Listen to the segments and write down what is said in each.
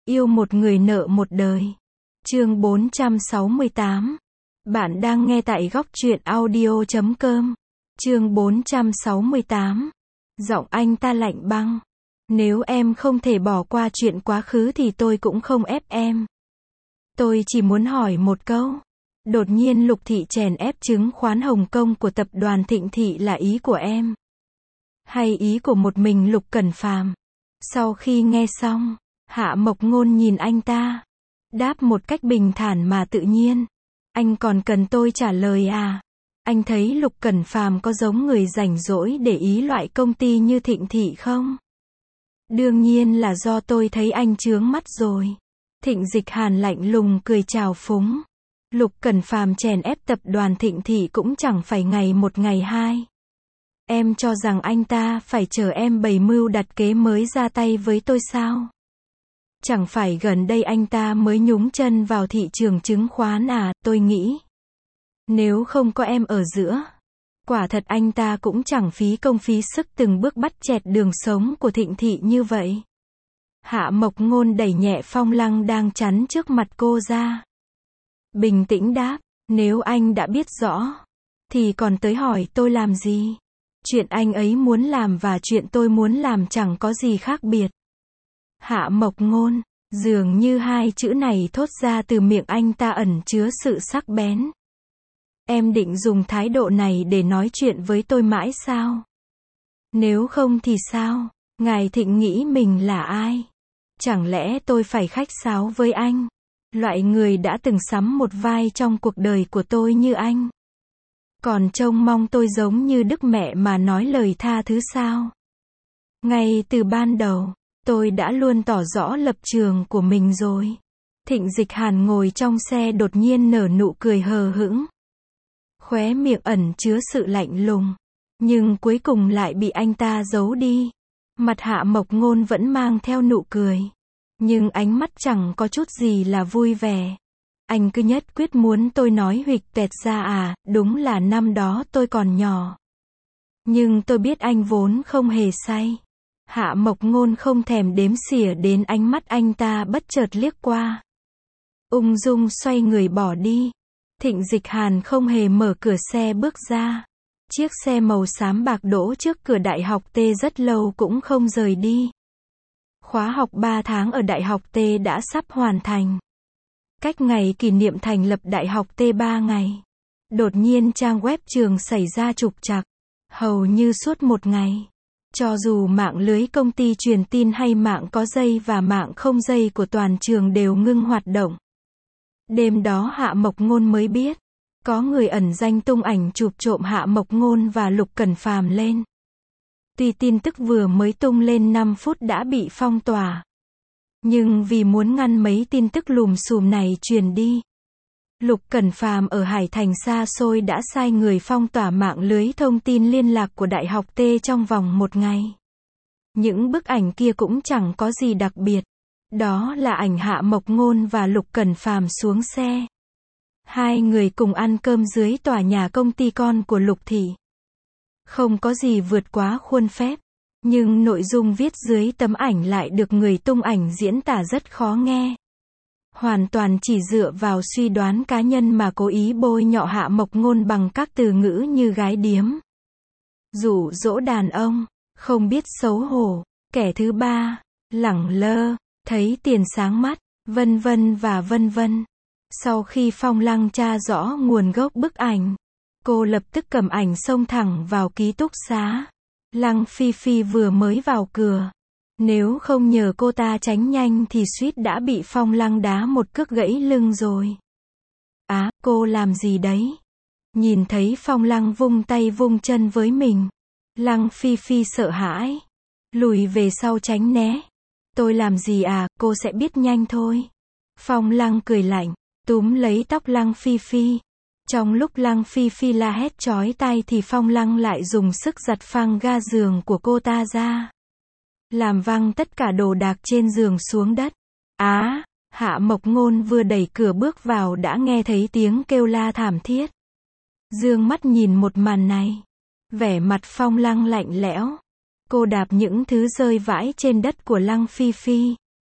Yêu một người nợ một đời. Chương 468. Bạn đang nghe tại góc truyện audio.com. Chương 468. Giọng anh ta lạnh băng. Nếu em không thể bỏ qua chuyện quá khứ thì tôi cũng không ép em. Tôi chỉ muốn hỏi một câu. Đột nhiên Lục Thị chèn ép chứng khoán Hồng Kông của tập đoàn Thịnh Thị là ý của em? Hay ý của một mình Lục Cẩn Phàm? Sau khi nghe xong, Hạ Mộc Ngôn nhìn anh ta, đáp một cách bình thản mà tự nhiên. Anh còn cần tôi trả lời à? Anh thấy Lục Cẩn Phàm có giống người rảnh rỗi để ý loại công ty như Thịnh Thị không? Đương nhiên là do tôi thấy anh chướng mắt rồi. Thịnh Dịch Hàn lạnh lùng cười trào phúng. Lục Cẩn Phàm chèn ép tập đoàn Thịnh Thị cũng chẳng phải ngày một ngày hai. Em cho rằng anh ta phải chờ em bày mưu đặt kế mới ra tay với tôi sao? Chẳng phải gần đây anh ta mới nhúng chân vào thị trường chứng khoán à? Tôi nghĩ, nếu không có em ở giữa, quả thật anh ta cũng chẳng phí công phí sức từng bước bắt chẹt đường sống của Thịnh Thị như vậy. Hạ Mộc Ngôn đẩy nhẹ Phong Lăng đang chắn trước mặt cô ra. Bình tĩnh đáp, nếu anh đã biết rõ, thì còn tới hỏi tôi làm gì? Chuyện anh ấy muốn làm và chuyện tôi muốn làm chẳng có gì khác biệt. Hạ Mộc Ngôn, dường như hai chữ này thốt ra từ miệng anh ta ẩn chứa sự sắc bén. Em định dùng thái độ này để nói chuyện với tôi mãi sao? Nếu không thì sao? Ngài Thịnh nghĩ mình là ai? Chẳng lẽ tôi phải khách sáo với anh? Loại người đã từng sắm một vai trong cuộc đời của tôi như anh. Còn trông mong tôi giống như Đức Mẹ mà nói lời tha thứ sao? Ngay từ ban đầu, tôi đã luôn tỏ rõ lập trường của mình rồi. Thịnh Dịch Hàn ngồi trong xe đột nhiên nở nụ cười hờ hững. Khóe miệng ẩn chứa sự lạnh lùng, nhưng cuối cùng lại bị anh ta giấu đi. Mặt Hạ Mộc Ngôn vẫn mang theo nụ cười, nhưng ánh mắt chẳng có chút gì là vui vẻ. Anh cứ nhất quyết muốn tôi nói huỵch toẹt ra à? Đúng là năm đó tôi còn nhỏ. Nhưng tôi biết anh vốn không hề say. Hạ Mộc Ngôn không thèm đếm xỉa đến ánh mắt anh ta bất chợt liếc qua. Ung dung xoay người bỏ đi. Thịnh Dịch Hàn không hề mở cửa xe bước ra. Chiếc xe màu xám bạc đỗ trước cửa Đại học T rất lâu cũng không rời đi. Khóa học 3 tháng ở Đại học T đã sắp hoàn thành. Cách ngày kỷ niệm thành lập Đại học T 3 ngày. Đột nhiên trang web trường xảy ra trục trặc. Hầu như suốt một ngày. Cho dù mạng lưới công ty truyền tin hay mạng có dây và mạng không dây của toàn trường đều ngưng hoạt động. Đêm đó Hạ Mộc Ngôn mới biết, có người ẩn danh tung ảnh chụp trộm Hạ Mộc Ngôn và Lục Cẩn Phàm lên. Tuy tin tức vừa mới tung lên 5 phút đã bị phong tỏa, nhưng vì muốn ngăn mấy tin tức lùm xùm này truyền đi, Lục Cẩn Phàm ở Hải Thành xa xôi đã sai người phong tỏa mạng lưới thông tin liên lạc của Đại học T trong vòng một ngày. Những bức ảnh kia cũng chẳng có gì đặc biệt. Đó là ảnh Hạ Mộc Ngôn và Lục Cẩn Phàm xuống xe. Hai người cùng ăn cơm dưới tòa nhà công ty con của Lục Thị. Không có gì vượt quá khuôn phép, nhưng nội dung viết dưới tấm ảnh lại được người tung ảnh diễn tả rất khó nghe. Hoàn toàn chỉ dựa vào suy đoán cá nhân mà cố ý bôi nhọ Hạ Mộc Ngôn bằng các từ ngữ như gái điếm, dụ dỗ đàn ông, không biết xấu hổ, kẻ thứ ba, lẳng lơ, thấy tiền sáng mắt, vân vân và vân vân. Sau khi Phong Lăng tra rõ nguồn gốc bức ảnh, cô lập tức cầm ảnh xông thẳng vào ký túc xá. Lăng Phi Phi vừa mới vào cửa, nếu không nhờ cô ta tránh nhanh thì suýt đã bị Phong Lăng đá một cước gãy lưng rồi. Á, cô làm gì đấy? Nhìn thấy Phong Lăng vung tay vung chân với mình, Lăng Phi Phi sợ hãi, lùi về sau tránh né. Tôi làm gì à, cô sẽ biết nhanh thôi. Phong Lăng cười lạnh, túm lấy tóc Lăng Phi Phi. Trong lúc Lăng Phi Phi la hét chói tai thì Phong Lăng lại dùng sức giật phăng ga giường của cô ta ra, làm văng tất cả đồ đạc trên giường xuống đất. Á, Hạ Mộc Ngôn vừa đẩy cửa bước vào đã nghe thấy tiếng kêu la thảm thiết. Dương mắt nhìn một màn này, vẻ mặt Phong Lăng lạnh lẽo. Cô đạp những thứ rơi vãi trên đất của Lăng Phi Phi.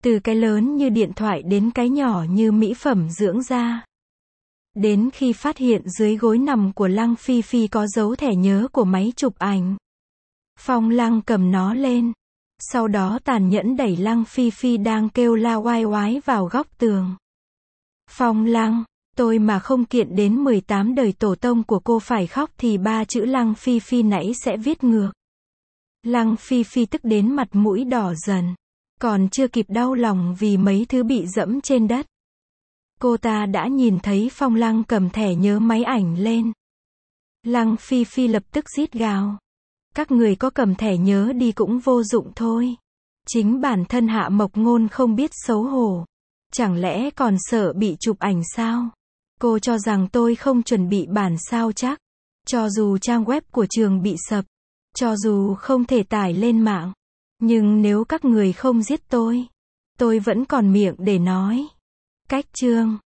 Từ cái lớn như điện thoại đến cái nhỏ như mỹ phẩm dưỡng da. Đến khi phát hiện dưới gối nằm của Lăng Phi Phi có dấu thẻ nhớ của máy chụp ảnh. Phong Lăng cầm nó lên. Sau đó tàn nhẫn đẩy Lăng Phi Phi đang kêu la oai oái vào góc tường. Phong Lăng, tôi mà không kiện đến 18 đời tổ tông của cô phải khóc thì 3 chữ Lăng Phi Phi nãy sẽ viết ngược. Lăng Phi Phi tức đến mặt mũi đỏ dần. Còn chưa kịp đau lòng vì mấy thứ bị dẫm trên đất. Cô ta đã nhìn thấy Phong Lăng cầm thẻ nhớ máy ảnh lên. Lăng Phi Phi lập tức rít gào. Các người có cầm thẻ nhớ đi cũng vô dụng thôi. Chính bản thân Hạ Mộc Ngôn không biết xấu hổ. Chẳng lẽ còn sợ bị chụp ảnh sao? Cô cho rằng tôi không chuẩn bị bản sao chắc. Cho dù trang web của trường bị sập. Cho dù không thể tải lên mạng. Nhưng nếu các người không giết tôi vẫn còn miệng để nói. Cách chương